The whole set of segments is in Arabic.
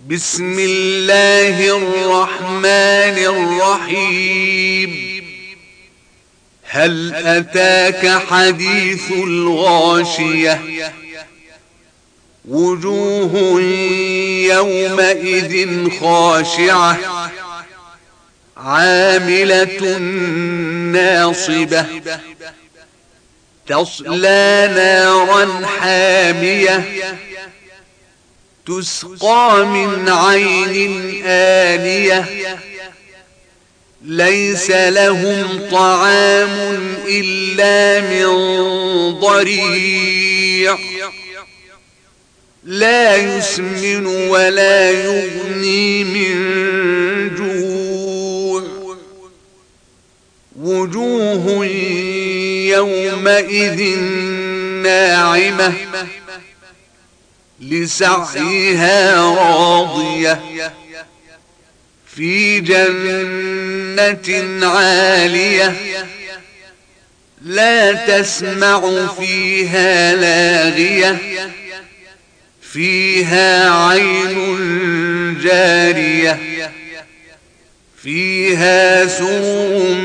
بسم الله الرحمن الرحيم. هل أتاك حديث الغاشية؟ وجوه يومئذ خاشعة عاملة ناصبة تصلى نارا حامية تسقى من عين آنية ليس لهم طعام إلا من ضريع لا يسمن ولا يغني من جوع وجوه يومئذ ناعمة لسعيها راضية في جنة عالية لا تسمع فيها لاغية فيها عين جارية فيها سرر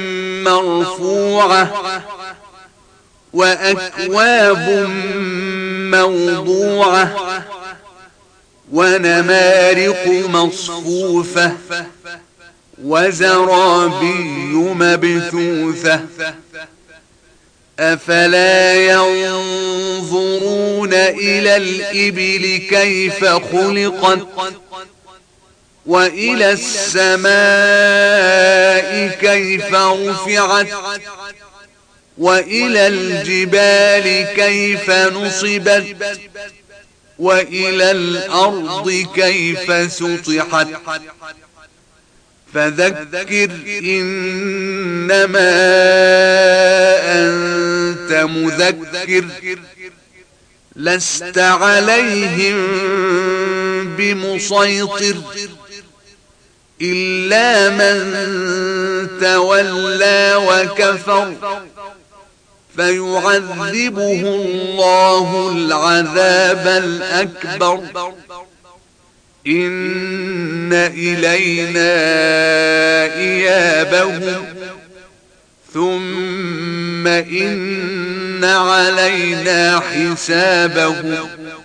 مرفوعة وأكواب موضوعة ونمارق مصفوفة وزرابي مبثوثة أفلا ينظرون إلى الإبل كيف خلقت وإلى السماء كيف رفعت وإلى الجبال كيف نصبت وإلى الأرض كيف سطحت فذكر إنما أنت مذكر لست عليهم بمسيطر إلا من تولى وكفر فيعذبه الله العذاب الأكبر إن إلينا إيابهم ثم إن علينا حسابهم